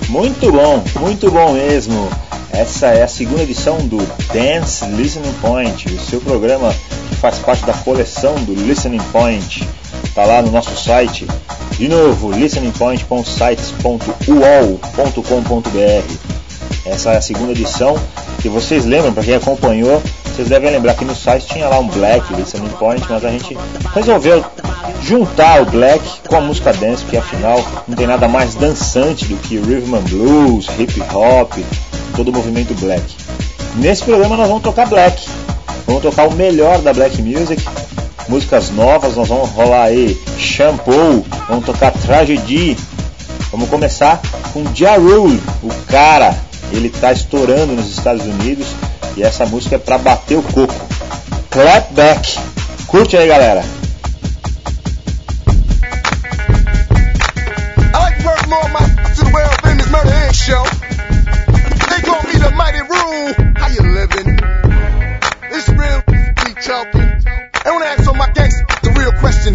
Muito bom mesmo. Essa é a segunda edição do Dance Listening Point, o seu programa que faz parte da coleção do Listening Point. Está lá no nosso site, de novo, listeningpoint.sites.uol.com.br. Essa é a segunda edição, e vocês lembram, para quem acompanhou, vocês devem lembrar que no site tinha lá um Black Listening Point, mas a gente resolveu juntar o Black com a música dance, porque afinal não tem nada mais dançante do que Rhythm and Blues, Hip Hop, todo o movimento Black. Nesse programa nós vamos tocar Black, vamos tocar o melhor da Black Music, músicas novas, nós vamos rolar aí Shampoo, vamos tocar Tragedy, vamos começar com Ja Rule, o cara, ele tá estourando nos Estados Unidos e essa música é pra bater o coco. Clap Back, curte aí galera. More my to the world famous Murder Inc. show. They call me the Mighty Rule. How you living? It's real, be talking. And when I ask all my gangsters the real question,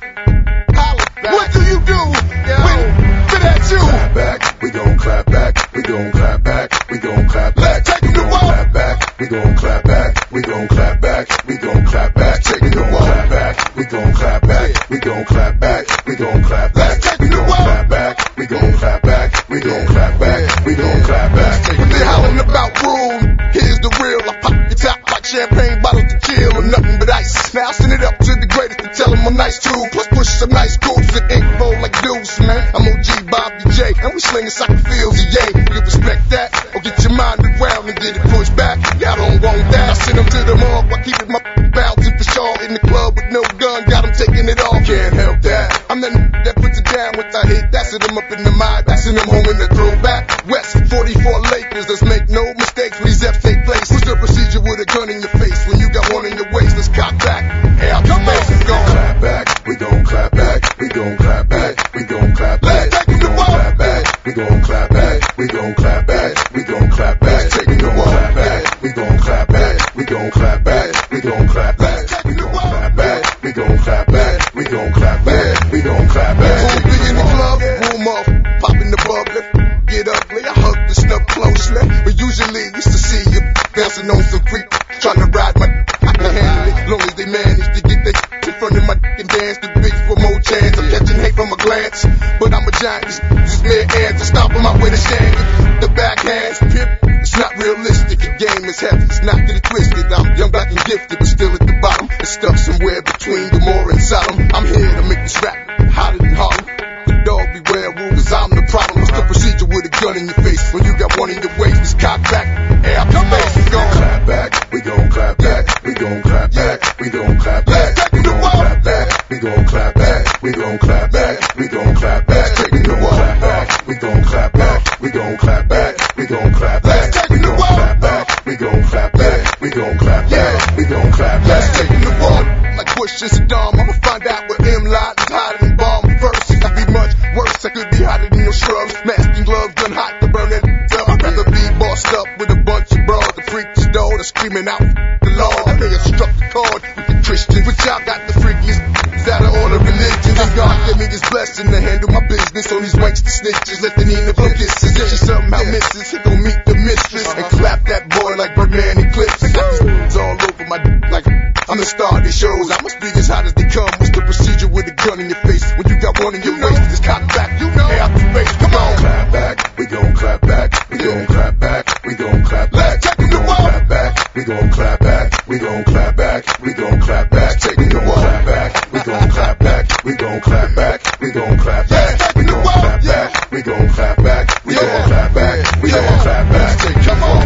what do you do when fit at you? Clap back, we gon' clap back, we gon' clap back, we gon' clap back. Taking the walk. Clap back, we gon' clap back, we gon' clap back, we gon' clap back. Taking the walk. Clap back, we gon' clap back, we gon' clap back, we gon' clap back. Taking the walk. Clap back. We gon' clap back, we gon' clap back, we gon' clap back. When they hollering about rule, here's the real. I pop your top like champagne bottles to chill or nothing but ice. Now I send it up to the greatest to tell them I'm nice too. Plus push some nice groups and ink roll like deuce, man. I'm OG Bobby J, and we slinging soccer fields, yay. You respect that, or get your mind around and get it pushed back. Y'all don't want that. I send them to the mall while keeping my bouncing for sure. In the club with no gun, got them taking it all. Can't help that. I'm the that puts it down with the hate. That's it, I'm up in the mind, passing them home in the throwback. West 44 Lakers, let's make no mistakes when these F's take place. What's the procedure with a gun in your face when you got one in your waist? Let's cock back. Hey, I'll come back. We gon' clap back, we gon' clap back, we gon' clap back, we gon' clap back. We gon' clap back, we gon' clap back, we gon' clap back, we gon' clap back. Taking the walk back, we gon' clap back, we gon' clap back, we gon' clap back. Taking the walk back, we gon' clap back, we gon' clap back, we gon' clap back. Big in the club, room off, popping the bubbly, get ugly. I hug the stuff closely, but usually used to see you bouncing on some creep, trying to ride my. I can handle it, long as they manage to get they in front of my and dance the beat for more chance. I'm catching hate from a glance, but I'm a giant. Just mere ants to stop on my way to stand. The backhands, pimp, it's not realistic. The game is heavy, it's not get it twisted. I'm young, black, and gifted, but still at the bottom. It's stuck somewhere between Gomorrah and Sodom. I'm here to make this rap hotter than Harlem. The dog beware rule, cause I'm the problem. What's the procedure with a gun in your face when you got one in your waist? Just cock back, hey, I'm come back. We gon' clap back, we gon' clap back, we gon' clap back, we gon' clap back, we gon' clap back, we gon' clap back, we gon' clap back, we gon' clap back. Taking the walk back, we gon' clap back, we gon' clap back, we gon' clap back. Taking the walk back, we gon' clap back, we gon' clap back, we gon' clap back. Taking the walk like Bush and Saddam. I'ma find out where M-Lot is hiding in bomb first. It could be much worse. I could be hotter than your shrubs. Mask and gloves, gun hot to burn it up. I'd rather be bossed up with a bunch of bras. The freaks door, the screaming out the Lord. I may have struck the chord with the Christians, but y'all got the freakiest out of all the religions. And God gave me this blessing to handle my business on these wanks, the snitches, let the need the kisses. If she somehow misses, he gon' meet the mistress and clap that boy like Birdman and Clips. I got these all over my like I'm the star of these shows. I must be as hot as they come. What's the procedure with a gun in your face when you got one in your waist? Just cock back, you know. Hey, out the face, come on. Clap back, we gon' clap back, we gon' clap back, we gon' clap back. Taking the walk. Clap back, we gon' clap back, we gon' clap back, we gon' clap back. Taking the walk. Clap back, we gon' clap back, we gon' clap back, we gon' clap back. Taking the walk. Clap back, we gon' clap back, we gon' clap back, we gon' clap back. Come on.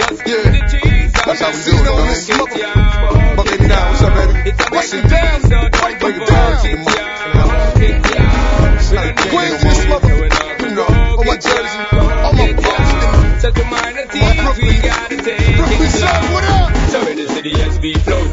That's how we do it, man. My baby now, what's up, baby? What's it down? Break it down. Queens in this mother, you know, on my jersey, on my Boston, my Brooklyn, Brooklyn, son, what up? So it is the SB floating.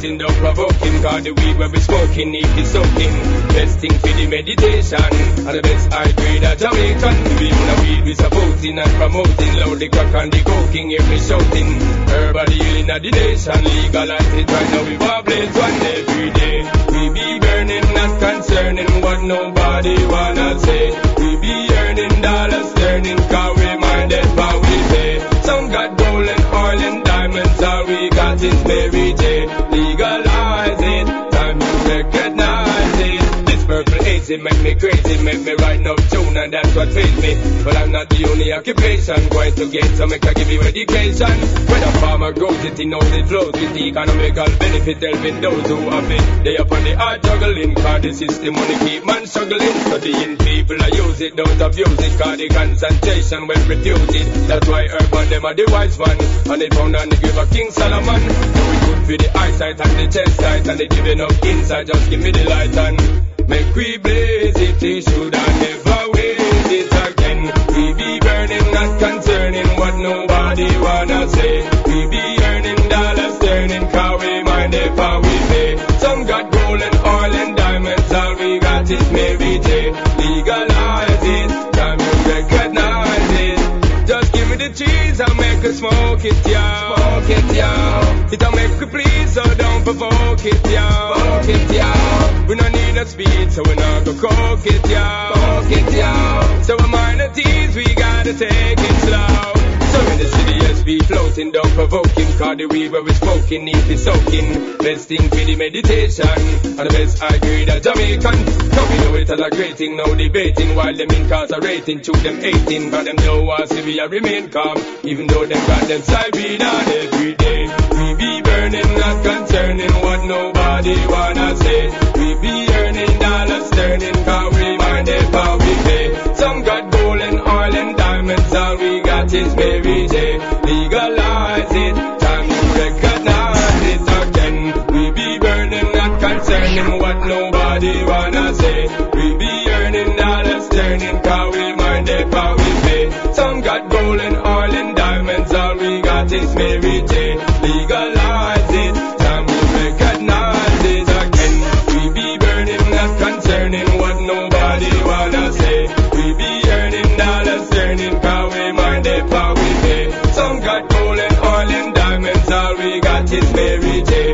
floating, don't provoke him. Cause the weed where we smoking, need be soaking. Best thing for the meditation, and the best high grade of Jamaican. We even a weed we supporting and promoting. Loud the crack and the coking, hear me shouting. Herbal healing of the nation, legalize it right now. We want blaze one every day. We be burning, not concerning what nobody wanna say. We be earning dollars, turning, cause we minded what we pay. Some got gold and oil and diamonds, all we got is Mary J. Legalize it, time to recognize it. This purple haze, it make me crazy, make me write no tune, and that's what feeds me. But I'm not the only occupation, going to get some, I give you education. When a farmer grows it, he knows it flows with the economical benefit, helping those who have it. They up on the hard juggling, cause the system only keep man struggling. Studying people, I use it, don't abuse it, cause the concentration will refuse it. That's why urban them are the wise one, and they found on the grave of King Solomon. So we good for the eyesight and the chest sight, and they giving up inside, just give me the light and make we blaze it. They should have never waste it again. We be burning, not concerning what nobody wanna say. We be earning dollars, turning, cause we mind if how we pay. Some got gold and oil and diamonds, all we got is Mary J. Legalize it, time you recognize it. Just give me the cheese, I'll make her smoke it, y'all. Smoke it, y'all. It'll make you please, so don't provoke it, y'all. Smoke it, y'all. We don't need no speed, so we not go coke it, y'all. Smoke it, y'all. So we're minor teas, we gotta take it slow. So in the city, yes, we floating, don't provoke him, cause the weed where we smoking, need be soaking. Best thing for the meditation, and the best high grade of Jamaican. So we know it as a great thing, no debating, while them incarcerating, to them 18, cause them know us if we remain calm, even though them got them side weed on every day. We be burning, not concerning what nobody wanna say. We be earning dollars, turning, cause we mind if how we pay. Some got gold and oil and diamonds, all we got is Mary J. Legalize it, time to recognize it again. We be burning, not concerning what nobody wanna say. We be earning dollars, turning, cause we mind if how we pay. Some got gold and oil and diamonds, all we got is Mary J. Legalize it, time to recognize it again. We be burning, not concerning what nobody wanna say. We be earning dollars, turning, cause we mind if how we pay. Some got gold and oil and diamonds, all we got is Mary J.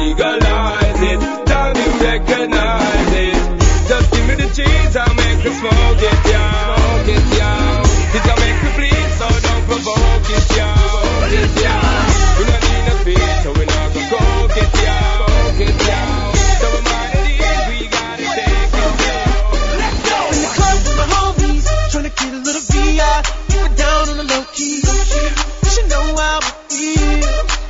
Legalize it, time to recognize it. Just give me the cheese, I'll make you smoke it, y'all. Smoke it, y'all. It'll make you bleed, so don't provoke it, y'all. Smoke it, y'all. We don't need no speed, so we not gonna coke it, y'all. Smoke it, y'all. So we're minded ease, we gotta take it, y'all. Let's go! In the club with my homies, trying to get a little VI. Keep it down on the low key. You should know how we feel.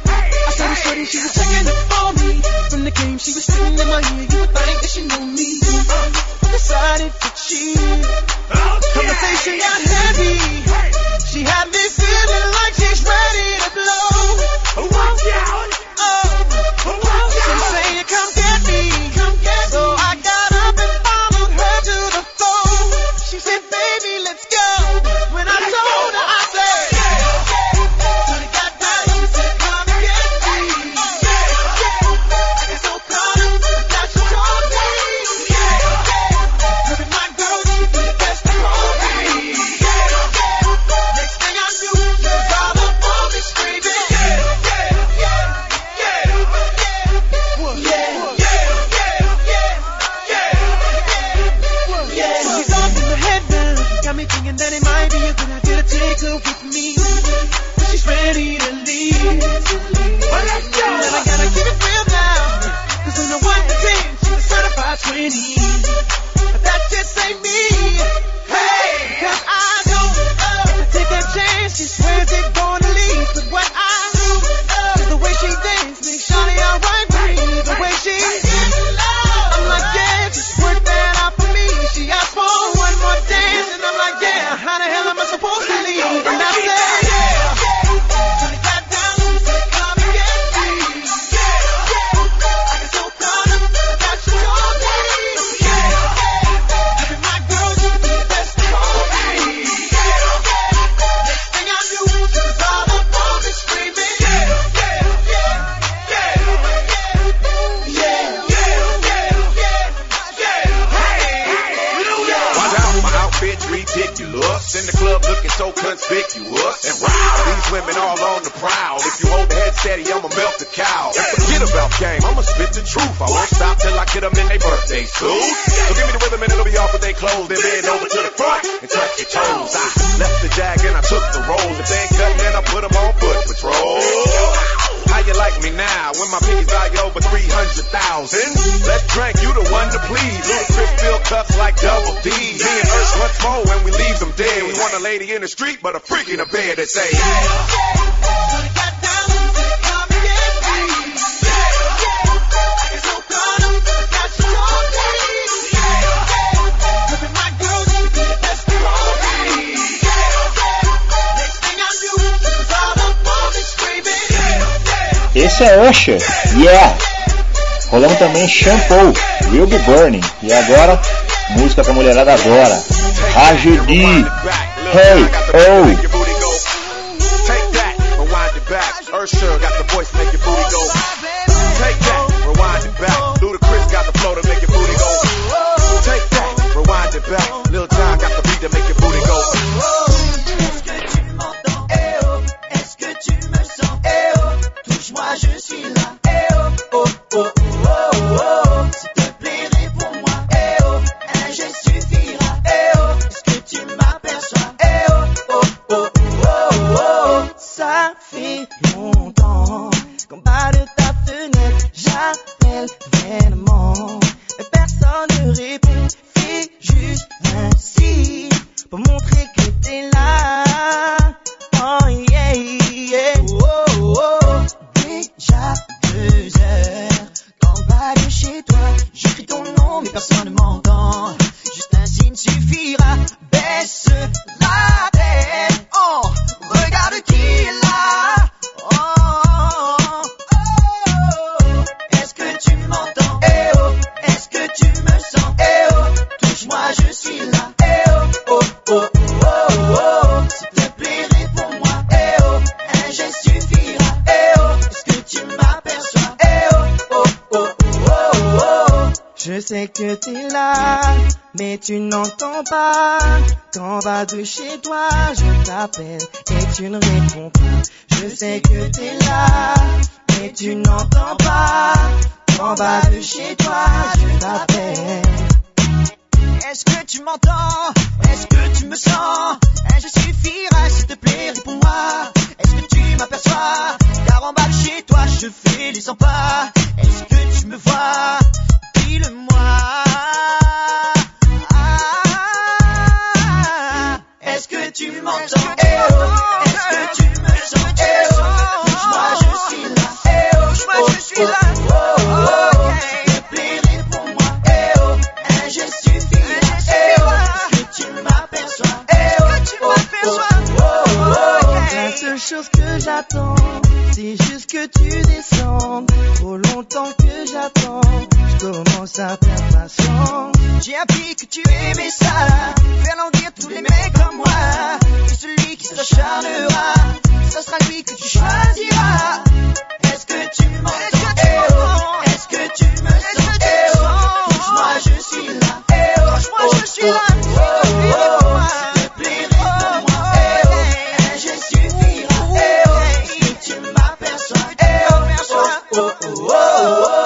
I saw this shorty, she was checking up on me. From the game, she was sitting in my ear. You would think that she knew me. Decided to cheat. Conversation got heavy. She had me feeling like she's ready to blow. Watch out! She saying, come get me. So I got up and followed her to the floor. She said, baby, let's go. When I told her, I said, till it got down, she said, come get me. I get so proud of that she told me. Look at my girl, she be the best for me. so conspicuous. And wow, these women all on the prowl. If you hold the head steady, I'ma melt the cow. And forget about game, I'ma spit the truth. I won't stop till I get them in their birthday suit. So give me the rhythm and it'll be off with their clothes. Then bend over to the front and touch your toes. I left the jag and I took the rolls. If they ain't cutting, then I put them on foot patrol. How you like me now when my piggy's value over 300,000? Let's drink, you the one to please. Ludacris fill cups like double D. Me and Ursh once more when we leave them dead. We want a lady in the street, but a freak in the bed that say, Esse é Usher, yeah! Rolamos também Shampoo, Will Be Burning. E agora, música pra mulherada adora, RGD, Hey Oh! Take that, rewind it back. Usher got the voice to make your booty go. Take that, rewind it back. Ludacris got the flow to make your booty go. Take that, rewind it back. Lil Jon got the beat to make your booty go. Moi je suis là, eh oh, oh, oh, oh, oh, oh. S'il te plaît réponds-moi, eh oh, un geste suffira, eh oh. Est-ce que tu m'aperçois, eh oh, oh, oh, oh, oh. Ça fait longtemps qu'en bas de ta fenêtre j'appelle vainement, mais personne ne répond. Fais juste un signe pour montrer que t'es là. Oh yeah, yeah, oh, oh, oh. Déjà 2 heures qu'en bas de chez toi j'écris ton nom mais personne ne m'entend. Juste un signe suffira. Baisse la tête, oh, regarde qui est là. Oh, oh, oh, oh. Est-ce que tu m'entends, eh oh. Est-ce que tu me sens, eh oh. Touche-moi, je suis là, eh oh, oh, oh, oh, oh. S'il te plaît réponds-moi, eh oh, un geste suffira, eh oh. Tu m'aperçois, eh oh, oh, oh, oh, oh. Je sais que t'es là, mais tu n'entends pas. Qu'en bas de chez toi, je t'appelle et tu ne réponds pas. Je sais que t'es là, mais tu n'entends pas. Qu'en bas de chez toi, je t'appelle. Est-ce que tu m'entends? Est-ce que tu me sens? Un geste suffira, s'il te plaît, réponds-moi. Est-ce que tu m'aperçois? Car en bas de chez toi, je fais les 100 pas. Est-ce que tu me vois? Dis-le-moi. Est-ce que tu m'entends? Eh oh. Est-ce que tu me sens? Eh oh. Touche-moi, je suis là. Eh oh. Touche-moi, je suis là. Oh, oh, oh. S'il te plaît, réponds-moi. Eh oh. Un geste suffira. Eh oh. Est-ce que tu m'aperçois? Eh oh. Est-ce que tu m'aperçois? Oh, oh, oh. La seule chose que j'attends, c'est juste que tu descendes. Trop longtemps que j'attends, je commence à perdre patience. J'ai appris que tu aimais ça, faire languir tous les mecs comme moi. Et celui qui s'acharnera, ce sera lui que tu choisiras. Est-ce que tu m'entends? Eh oh. Est-ce que tu me sens? Eh oh. Touche-moi, je suis là. Eh oh. Touche-moi, je suis là. Oh, oh, oh. S'il te plaît, réponds-moi. Eh oh. Un geste suffira. Eh oh. Est-ce que tu m'aperçois? Eh oh. Oh, oh, oh, oh, oh.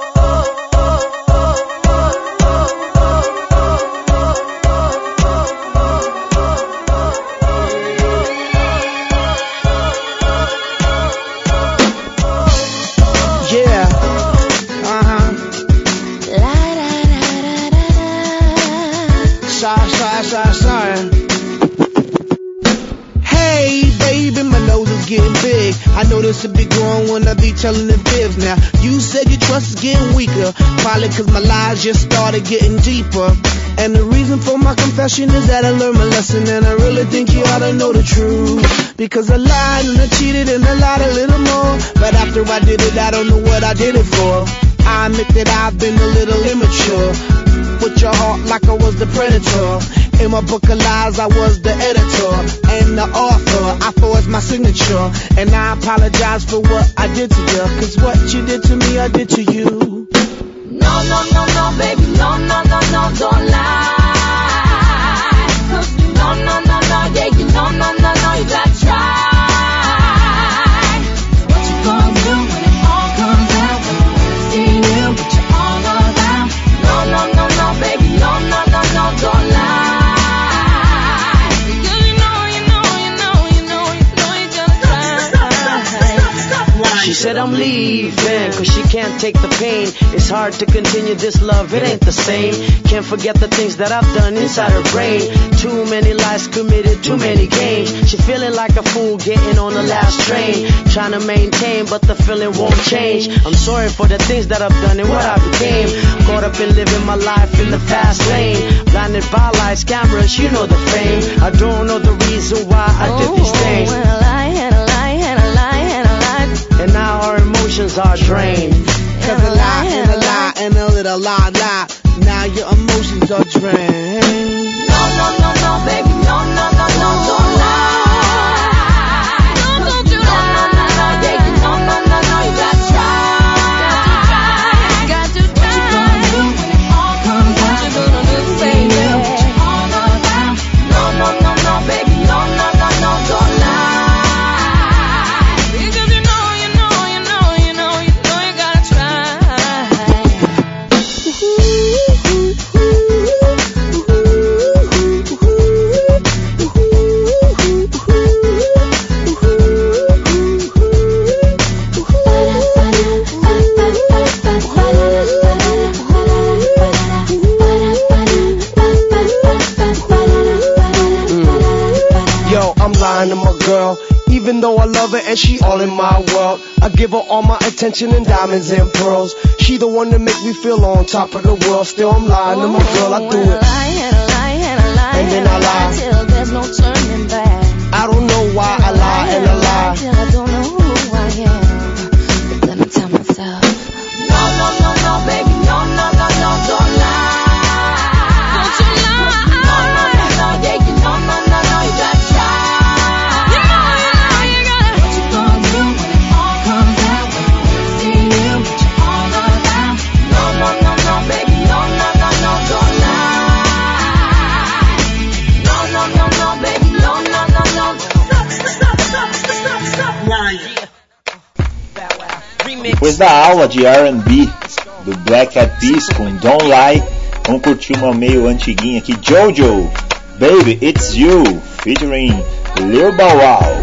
Getting big. I know this will be growing when I be telling the fibs. Now, you said your trust is getting weaker, probably cause my lies just started getting deeper. And the reason for my confession is that I learned my lesson, and I really think you ought to know the truth. Because I lied and I cheated and I lied a little more, but after I did it, I don't know what I did it for. I admit that I've been a little immature, with your heart like I was the predator. In my book of lies, I was the editor and the author. I forged my signature, and I apologize for what I did to you. Cause what you did to me, I did to you. No, no, no, no, baby, no, no, no, no, don't lie. No, no, no, no, yeah, you know, no, She said I'm leaving, cause she can't take the pain. It's hard to continue this love, it ain't the same. Can't forget the things that I've done inside her brain. Too many lies committed, too many games. She feeling like a fool getting on the last train. Trying to maintain, but the feeling won't change. I'm sorry for the things that I've done and what I became. Caught up in living my life in the fast lane. Blinded by lights, cameras, you know the fame. I don't know the reason why I did these things. And a lie, and a lie, and a lie, and a lie. And now our emotions are drained. Cause a lie and a lie and a little lie. Now your emotions are drained. No, no, no, no, baby, no, no, no, no, don't lie. Don't you lie. No, no, no, yeah, you no, no, no, no, you gotta try. Got to try. What you gonna do when it all comes out? What you gonna do, baby? All around. No, no, no, no, baby, no, no, no, no, don't lie. Because you know you gotta try. Yo, I'm lying to my girl. Even though I love her and she all in my world, I give her all my attention and diamonds and pearls. She the one that make me feel on top of the world. Still I'm lying to my girl, I do it. And then I lie till there's no turning back. I don't know why I lie and I lie till I don't know who I am. But let me tell myself, no, no, no, no, baby, no, no, no, no, don't lie. Don't you lie. No, no, no, no, yeah, you no, no, no, no, you gotta try. You gotta. What you gonna do when it all comes out? When you see you, but you're all around. No, no, no, no, baby, no, no, no, no, don't lie. No, no, no, no, baby, no, no, no, no. Stop lying. Depois da aula de R&B do Black Eyed Peas com Don't Lie, vamos curtir uma meio antiguinha aqui, Jojo, Baby It's You, featuring Lil Bow Wow.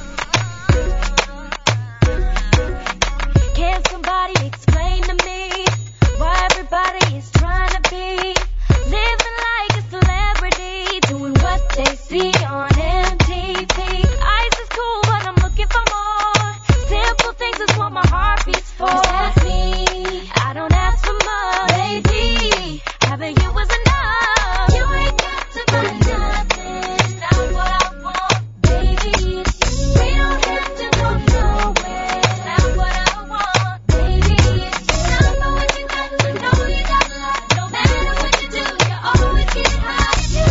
Can somebody explain to me why everybody is trying to be living like a celebrity, doing what they see on MTV? Ice is cool, but I'm looking for more. Simple things is what my heart beats for. That's me. I don't ask for much, baby. Having you was enough. You ain't got to find nothing. Not what I want, baby. We don't have to go nowhere. Not what I want, baby. Not know what you got to know you got love. No matter what you do, you always get high. You,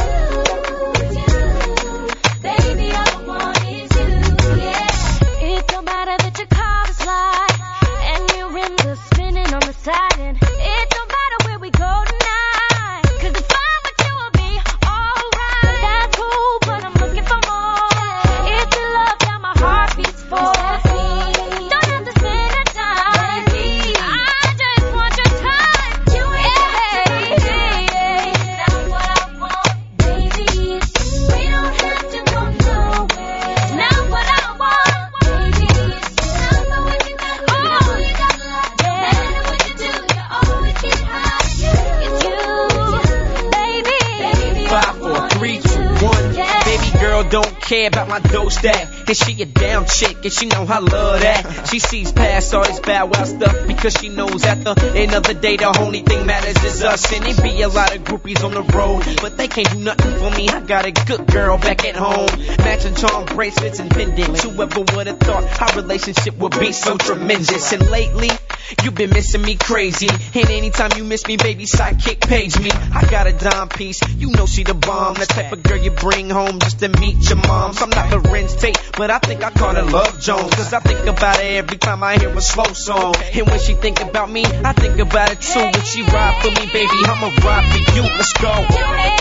baby, all I want is you, yeah. It don't matter that your car is light and your rims are spinning on the side, and it don't matter where we go tonight, 'cause if I'm with you, I'll be alright. That's cool, but I'm looking for more. It's your love that my heart beats for. Don't have to spend the time, baby. I just want your time. You ain't not what I want, baby. We don't have to go nowhere. Not what I want, baby. Not know what you got, you know you got love. No matter what you do, you always get high. It's you, baby. 5, 4, 3, 2, 1. Baby girl don't care about my dough stack. And she a down chick and she know I love that. She sees past all this bad wild stuff because she knows at the end of the day the only thing matters is us. And it be a lot of groupies on the road, but they can't do nothing for me. I got a good girl back at home, matching charm bracelets and pendants. Whoever would have thought our relationship would be so tremendous. And lately you've been missing me crazy, and anytime you miss me, baby, sidekick page me. I got a dime piece, you know she the bomb, the type of girl you bring home just to meet your mom. So I'm not Lorenz Tate, but I think I call her Love Jones, 'cause I think about her every time I hear a slow song. And when she think about me, I think about it too. When she ride for me, baby, I'ma ride for you. Let's go. Not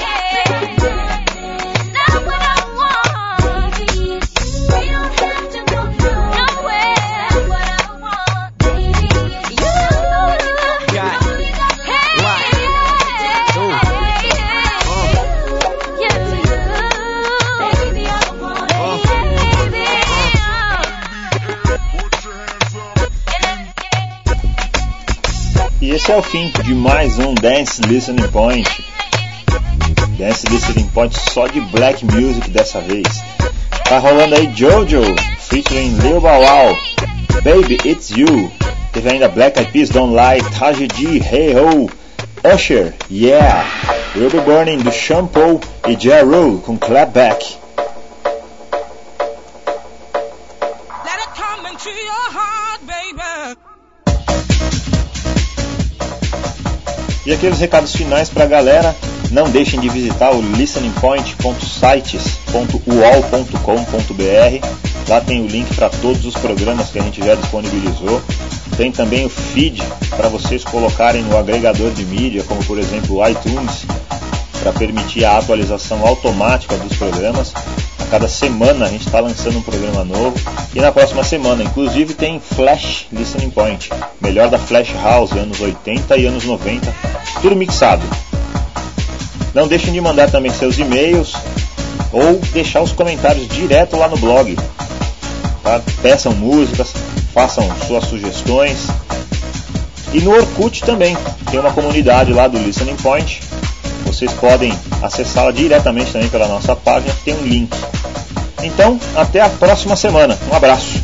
what I want, baby. We don't have to go nowhere. What I want, baby. You Got know you got Right. Ooh. baby, I want it, baby. esse é o fim de mais um Dance Listening Point. Dance Listening Point só de black music dessa vez. Tá rolando aí Jojo featuring Lil Bow Wow, Baby It's You. Teve ainda Black Eyed Peas, Don't Lie, Taji G, Hey Ho, Usher, Yeah, We'll Be Burning do Shampoo e Ja Rule com Clapback. E aqui os recados finais pra galera. Não deixem de visitar o listeningpoint.sites.uol.com.br. Lá tem o link para todos os programas que a gente já disponibilizou. Tem também o feed para vocês colocarem no agregador de mídia, como por exemplo o iTunes, para permitir a atualização automática dos programas. A cada semana a gente está lançando um programa novo. E na próxima semana, inclusive, tem Flash Listening Point, melhor da Flash House, anos 80 e anos 90, tudo mixado. Não deixem de mandar também seus e-mails ou deixar os comentários direto lá no blog. Tá? Peçam músicas, façam suas sugestões. E no Orkut também tem uma comunidade lá do Listening Point. Vocês podem acessá-la diretamente também pela nossa página, que tem um link. Então, até a próxima semana. Um abraço.